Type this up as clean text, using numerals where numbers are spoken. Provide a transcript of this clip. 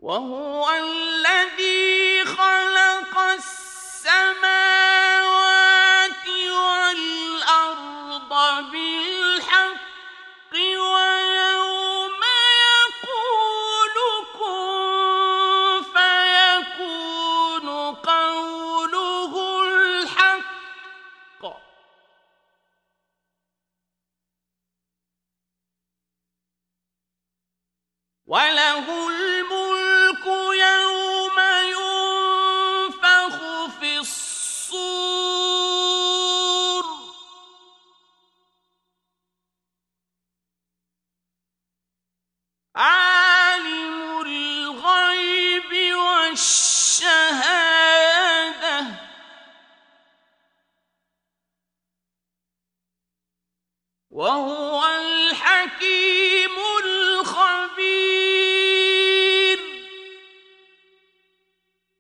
وهو الذي خلق السماوات والأرض بالحق ويوم يقول كن فيكون قوله الحق وله الملك يوم ينفخ في الصور عالم الغيب والشهادة وهو الحكيم